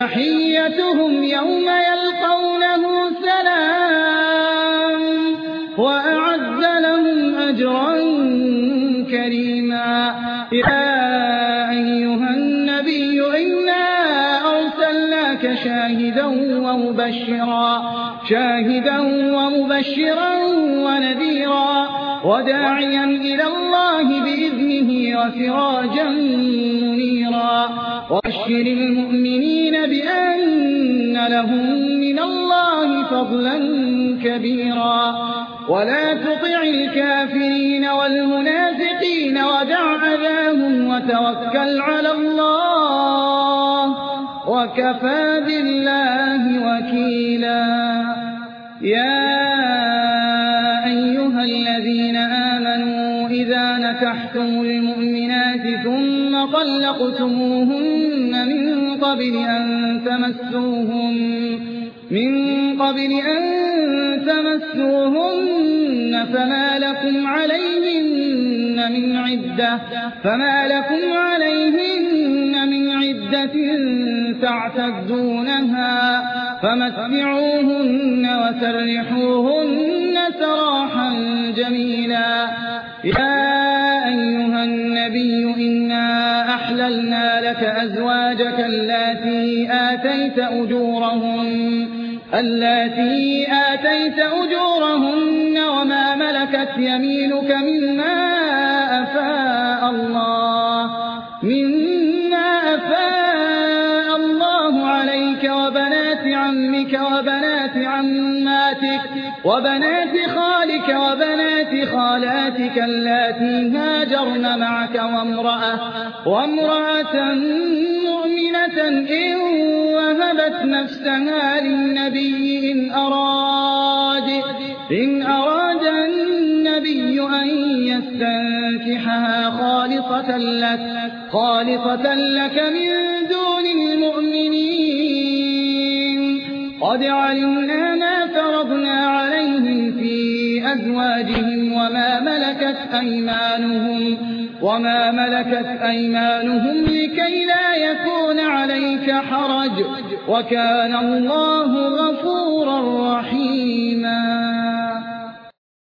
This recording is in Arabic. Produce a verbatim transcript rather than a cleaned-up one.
تحيتهم يوم يلقونه سلام وأعد لهم أجرا كريما. يا أيها النبي إنا أرسلناك شاهدا ومبشرا شاهدا ومبشرا ونذيرا وداعيا إلى الله بإذنه وسراجا منيرا. وبشر المؤمنين بأن لهم من الله فضلا كبيرا. ولا تطع الكافرين والمنافقين ودع أذاهم وتوكل على الله وكفى بالله وكيلا. يا أيها الذين آمنوا إذا نكحتم المؤمنات ثم طلقتموهن من قبل أن تمسوهن من قبل أن تمسوهن فما لكم عليهن من عدة فما لكم عليهن من عدة تعتدونها فمتعوهن وسرحوهن سراحا جميلا. يا أيها النبي إنا أحللنا لك أزواجك اللاتي آتيت أجورهن اللاتي آتيت أجورهن وما ملكت يمينك مما أفاء الله مما أفاء الله عليك وبنات عمك وبنات عماتك وبنات خالك وبنات خالاتك اللاتي هاجرن معك وامرأة وامرأة مؤمنة إن وهبت نفسها للنبي إن أراد إن أراد النبي أن يستنكحها خالصة لك خالصة لك من دون المؤمنين. قد علمنا ما فرضنا عليهم في أزواجهم وما ملكت أيمانهم وما ملكت أيمانهم لكي لا يكون عليك حرج وكان الله غفورا رحيما.